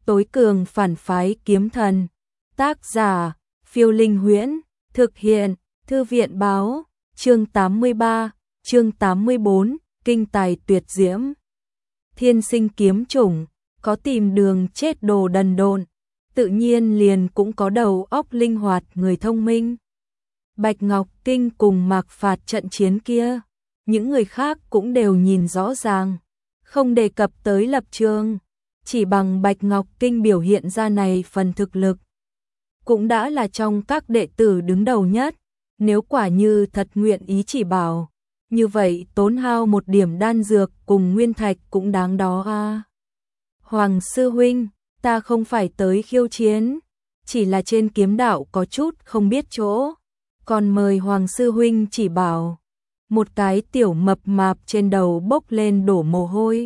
tối cường phản phái kiếm thần. Tác giả, Phiêu Linh Huyễn, thực hiện, Thư viện báo, chương 83, chương 84, kinh tài tuyệt diễm. Thiên sinh kiếm chủng, có tìm đường chết đồ đần độn, tự nhiên liền cũng có đầu óc linh hoạt người thông minh. Bạch Ngọc Kinh cùng Mạc Phạt trận chiến kia, những người khác cũng đều nhìn rõ ràng, không đề cập tới lập trường, chỉ bằng Bạch Ngọc Kinh biểu hiện ra này phần thực lực, cũng đã là trong các đệ tử đứng đầu nhất, nếu quả như thật nguyện ý chỉ bảo, như vậy tốn hao một điểm đan dược cùng nguyên thạch cũng đáng đó a. Hoàng sư huynh, ta không phải tới khiêu chiến, chỉ là trên kiếm đạo có chút không biết chỗ, còn mời Hoàng sư huynh chỉ bảo. Một cái tiểu mập mạp trên đầu bốc lên đổ mồ hôi,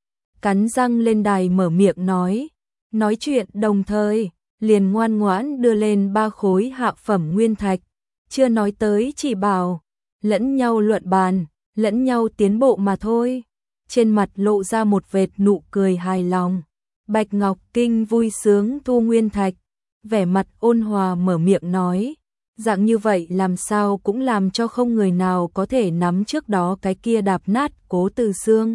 cắn răng lên đài mở miệng nói chuyện đồng thời, liền ngoan ngoãn đưa lên 3 khối hạ phẩm nguyên thạch, chưa nói tới chỉ bảo, lẫn nhau luận bàn, lẫn nhau tiến bộ mà thôi. Trên mặt lộ ra một vệt nụ cười hài lòng. Bạch Ngọc Kinh vui sướng thu nguyên thạch, vẻ mặt ôn hòa mở miệng nói, dạng như vậy làm sao cũng làm cho không người nào có thể nắm trước đó cái kia đạp nát Cố Từ Xương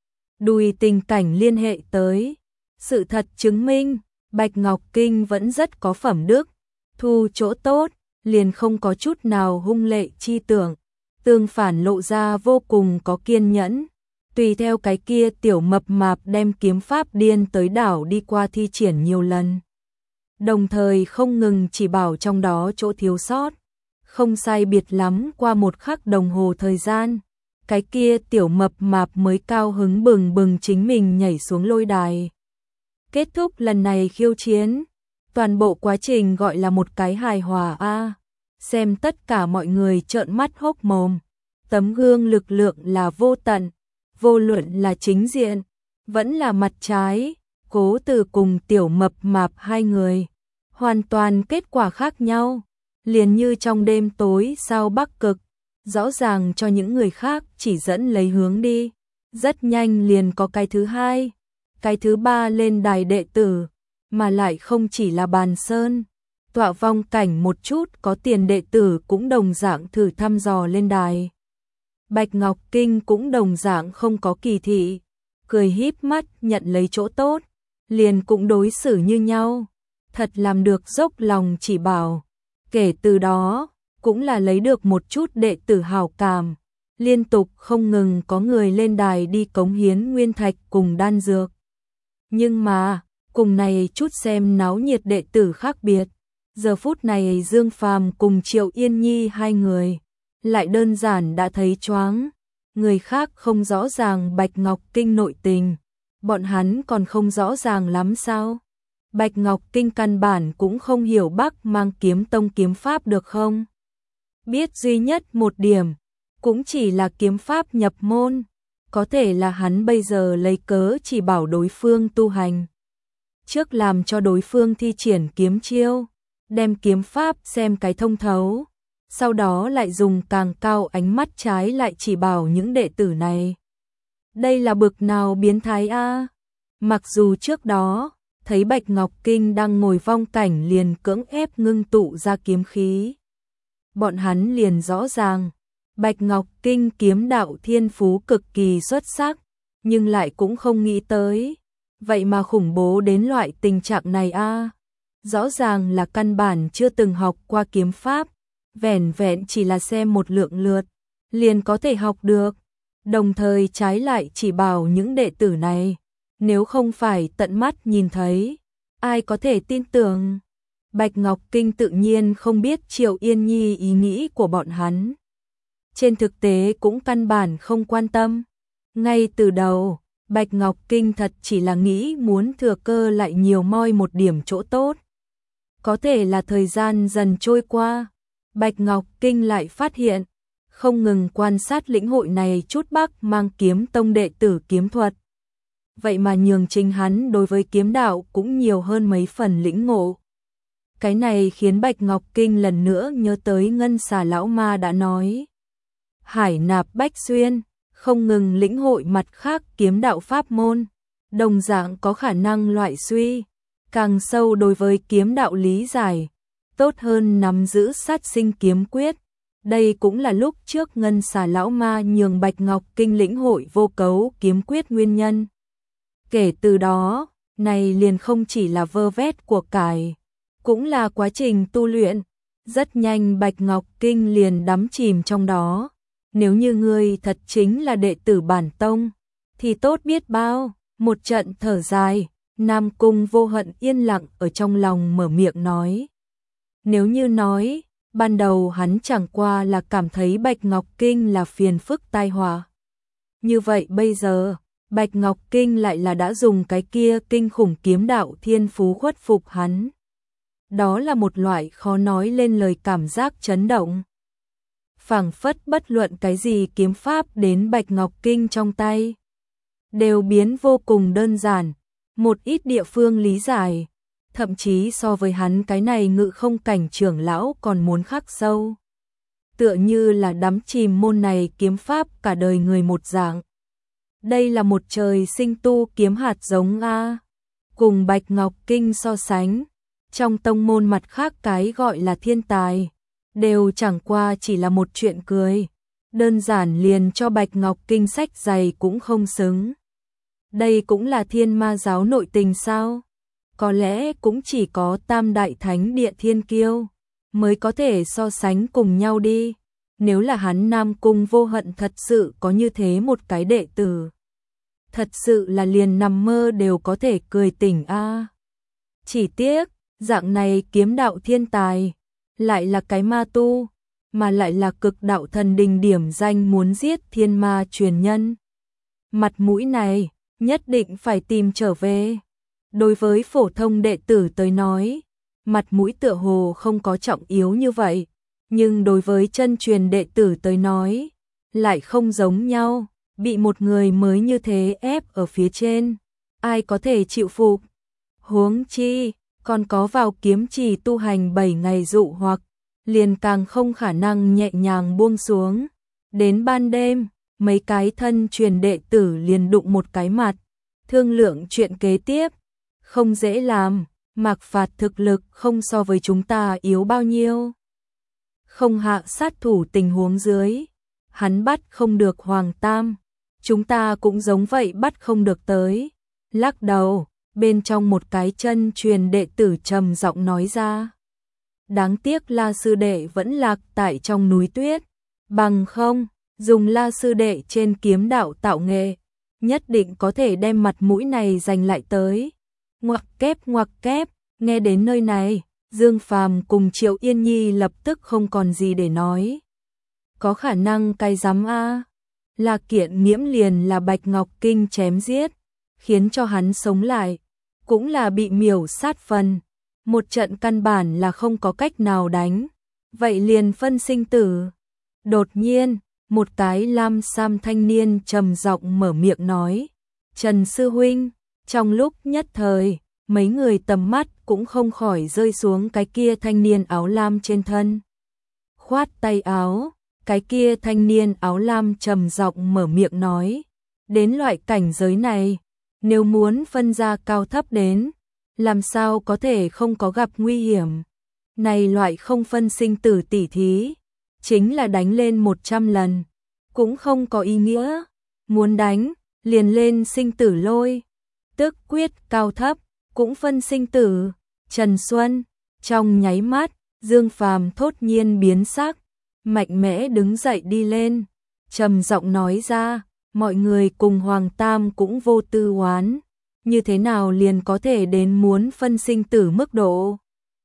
đùi tình cảnh liên hệ tới. Sự thật chứng minh, Bạch Ngọc Kinh vẫn rất có phẩm đức, thu chỗ tốt, liền không có chút nào hung lệ chi tưởng, tương phản lộ ra vô cùng có kiên nhẫn. Tùy theo cái kia tiểu mập mạp đem kiếm pháp điên tới đảo đi qua thi triển nhiều lần, đồng thời không ngừng chỉ bảo trong đó chỗ thiếu sót. Không sai biệt lắm qua 1 khắc đồng hồ thời gian, cái kia tiểu mập mạp mới cao hứng bừng bừng chính mình nhảy xuống lôi đài. Kết thúc lần này khiêu chiến, toàn bộ quá trình gọi là một cái hài hòa a. Xem tất cả mọi người trợn mắt hốc mồm, tấm gương lực lượng là vô tận, vô luận là chính diện, vẫn là mặt trái, Cố Từ cùng tiểu mập mạp hai người, hoàn toàn kết quả khác nhau, liền như trong đêm tối sao Bắc Cực, rõ ràng cho những người khác chỉ dẫn lấy hướng đi, rất nhanh liền có cái thứ hai, cái thứ ba lên đài đệ tử, mà lại không chỉ là Bàn Sơn, tọa vong cảnh một chút có tiền đệ tử cũng đồng dạng thử thăm dò lên đài. Bạch Ngọc Kinh cũng đồng dạng không có kỳ thị, cười híp mắt nhận lấy chỗ tốt, liền cũng đối xử như nhau, thật làm được dốc lòng chỉ bảo. Kể từ đó, cũng là lấy được một chút đệ tử hảo cảm, liên tục không ngừng có người lên đài đi cống hiến nguyên thạch cùng đan dược. Nhưng mà, cùng này chút xem náo nhiệt đệ tử khác biệt, giờ phút này Dương Phàm cùng Triệu Yên Nhi hai người lại đơn giản đã thấy choáng, người khác không rõ ràng Bạch Ngọc Kinh nội tình, bọn hắn còn không rõ ràng lắm sao? Bạch Ngọc Kinh căn bản cũng không hiểu Bắc Mang Kiếm Tông kiếm pháp được không? Biết duy nhất một điểm, cũng chỉ là kiếm pháp nhập môn, có thể là hắn bây giờ lấy cớ chỉ bảo đối phương tu hành. Trước làm cho đối phương thi triển kiếm chiêu, đem kiếm pháp xem cái thông thấu, sau đó lại dùng càng cao ánh mắt trái lại chỉ bảo những đệ tử này. Đây là bực nào biến thái a? Mặc dù trước đó, thấy Bạch Ngọc Kinh đang ngồi vong cảnh liền cưỡng ép ngưng tụ ra kiếm khí. Bọn hắn liền rõ ràng, Bạch Ngọc Kinh kiếm đạo thiên phú cực kỳ xuất sắc, nhưng lại cũng không nghĩ tới, vậy mà khủng bố đến loại tình trạng này a. Rõ ràng là căn bản chưa từng học qua kiếm pháp, vẻn vẹn chỉ là xem một lượng lượt, liền có thể học được, đồng thời trái lại chỉ bảo những đệ tử này, nếu không phải tận mắt nhìn thấy, ai có thể tin tưởng. Bạch Ngọc Kinh tự nhiên không biết Triệu Yên Nhi ý nghĩ của bọn hắn. Trên thực tế cũng căn bản không quan tâm. Ngay từ đầu, Bạch Ngọc Kinh thật chỉ là nghĩ muốn thừa cơ lại nhiều moi một điểm chỗ tốt. Có thể là thời gian dần trôi qua, Bạch Ngọc Kinh lại phát hiện, không ngừng quan sát lĩnh hội này chút Bắc Mang Kiếm Tông đệ tử kiếm thuật. Vậy mà nhường chính hắn đối với kiếm đạo cũng nhiều hơn mấy phần lĩnh ngộ. Cái này khiến Bạch Ngọc Kinh lần nữa nhớ tới Ngân Xà lão ma đã nói. Hải nạp bách xuyên, không ngừng lĩnh hội mặt khác kiếm đạo pháp môn, đồng dạng có khả năng loại suy, càng sâu đối với kiếm đạo lý giải, tốt hơn nắm giữ sát sinh kiếm quyết. Đây cũng là lúc trước Ngân Xà lão ma nhường Bạch Ngọc Kinh lĩnh hội vô cấu kiếm quyết nguyên nhân. Kể từ đó, này liền không chỉ là vơ vét của cải, cũng là quá trình tu luyện. Rất nhanh Bạch Ngọc Kinh liền đắm chìm trong đó. Nếu như ngươi thật chính là đệ tử bản tông, thì tốt biết bao. Một trận thở dài, Nam Cung Vô Hận yên lặng ở trong lòng mở miệng nói. Nếu như nói, ban đầu hắn chẳng qua là cảm thấy Bạch Ngọc Kinh là phiền phức tai họa. Như vậy bây giờ, Bạch Ngọc Kinh lại là đã dùng cái kia kinh khủng kiếm đạo thiên phú khuất phục hắn. Đó là một loại khó nói lên lời cảm giác chấn động. Phảng phất bất luận cái gì kiếm pháp đến Bạch Ngọc Kinh trong tay, đều biến vô cùng đơn giản, một ít địa phương lý giải, thậm chí so với hắn cái này ngự không cảnh trưởng lão còn muốn khắc sâu. Tựa như là đắm chìm môn này kiếm pháp cả đời người một dạng. Đây là một trời sinh tu kiếm hạt giống a. Cùng Bạch Ngọc Kinh so sánh, trong tông môn mặt khác cái gọi là thiên tài, đều chẳng qua chỉ là một chuyện cười, đơn giản liền cho Bạch Ngọc Kinh sách dày cũng không xứng. Đây cũng là Thiên Ma giáo nội tình sao? Có lẽ cũng chỉ có Tam Đại Thánh Địa Thiên Kiêu mới có thể so sánh cùng nhau đi. Nếu là hắn Nam Cung Vô Hận thật sự có như thế một cái đệ tử, thật sự là liền nằm mơ đều có thể cười tỉnh a. Chỉ tiếc, dạng này kiếm đạo thiên tài, lại là cái ma tu, mà lại là cực đạo thần đình điểm danh muốn giết thiên ma truyền nhân. Mặt mũi này, nhất định phải tìm trở về. Đối với phổ thông đệ tử tới nói, mặt mũi tựa hồ không có trọng yếu như vậy, nhưng đối với chân truyền đệ tử tới nói, lại không giống nhau, bị một người mới như thế ép ở phía trên, ai có thể chịu phục. Huống chi, còn có vào kiếm trì tu hành 7 ngày dụ hoặc, liền càng không khả năng nhẹ nhàng buông xuống. Đến ban đêm, mấy cái thân truyền đệ tử liền đụng một cái mặt, thương lượng chuyện kế tiếp. Không dễ làm, Mạc Phạt thực lực không so với chúng ta yếu bao nhiêu. Không hạ sát thủ tình huống dưới, hắn bắt không được Hoàng Tam, chúng ta cũng giống vậy bắt không được tới. Lắc đầu, bên trong một cái chân truyền đệ tử trầm giọng nói ra. Đáng tiếc La sư đệ vẫn lạc tại trong núi tuyết, bằng không, dùng La sư đệ trên kiếm đạo tạo nghệ, nhất định có thể đem mặt mũi này giành lại tới. Ngoặc kép, nghe đến nơi này, Dương Phàm cùng Triệu Yên Nhi lập tức không còn gì để nói. Có khả năng cái giám a, là kiện nghiễm liền là Bạch Ngọc Kinh chém giết, khiến cho hắn sống lại, cũng là bị miểu sát phần. Một trận căn bản là không có cách nào đánh, vậy liền phân sinh tử. Đột nhiên, một cái lam sam thanh niên trầm giọng mở miệng nói, Trần sư huynh. Trong lúc nhất thời, mấy người tầm mắt cũng không khỏi rơi xuống cái kia thanh niên áo lam trên thân. Khoát tay áo, cái kia thanh niên áo lam trầm giọng mở miệng nói, đến loại cảnh giới này, nếu muốn phân ra cao thấp đến, làm sao có thể không có gặp nguy hiểm. Này loại không phân sinh tử tỉ thí, chính là đánh lên 100 lần, cũng không có ý nghĩa. Muốn đánh, liền lên sinh tử lôi, tức quyết cao thấp, cũng phân sinh tử. Trần Xuân, trong nháy mắt, Dương Phàm thốt nhiên biến sắc, mạnh mẽ đứng dậy đi lên, trầm giọng nói ra, mọi người cùng Hoàng Tam cũng vô tư oán, như thế nào liền có thể đến muốn phân sinh tử mức độ.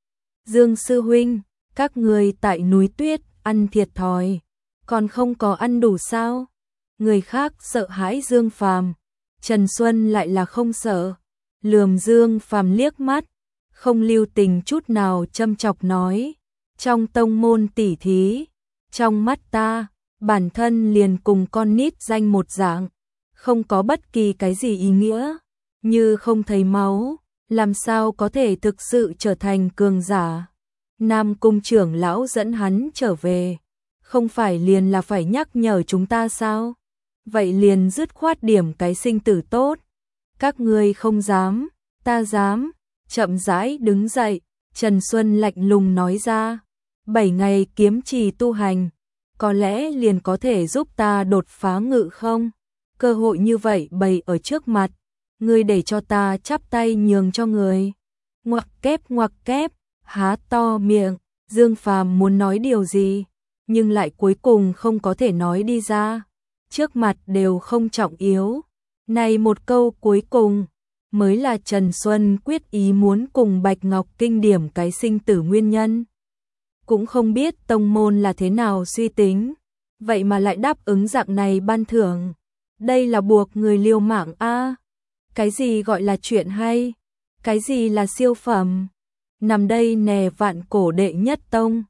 Dương sư huynh, các người tại núi tuyết ăn thiệt thòi, còn không có ăn đủ sao? Người khác sợ hãi Dương Phàm, Trần Xuân lại là không sợ, lườm Dương Phàm liếc mắt, không lưu tình chút nào châm chọc nói, trong tông môn tỉ thí, trong mắt ta, bản thân liền cùng con nít danh một dạng, không có bất kỳ cái gì ý nghĩa, như không thấy máu, làm sao có thể thực sự trở thành cường giả. Nam Cung trưởng lão dẫn hắn trở về, không phải liền là phải nhắc nhở chúng ta sao? Vậy liền dứt khoát điểm cái sinh tử tốt. Các ngươi không dám, ta dám. chậm rãi đứng dậy, Trần Xuân lạnh lùng nói ra, 7 ngày kiếm trì tu hành, có lẽ liền có thể giúp ta đột phá ngự không? Cơ hội như vậy bày ở trước mặt, ngươi để cho ta chắp tay nhường cho người. Ngoặc kép, há to miệng, Dương Phàm muốn nói điều gì, nhưng lại cuối cùng không có thể nói đi ra. Trước mặt đều không trọng yếu. Này một câu cuối cùng, mới là Trần Xuân quyết ý muốn cùng Bạch Ngọc Kinh điểm cái sinh tử nguyên nhân. Cũng không biết tông môn là thế nào suy tính, vậy mà lại đáp ứng dạng này ban thưởng. Đây là buộc người liều mạng a. Cái gì gọi là chuyện hay? Cái gì là siêu phẩm? Nằm đây nè vạn cổ đệ nhất tông,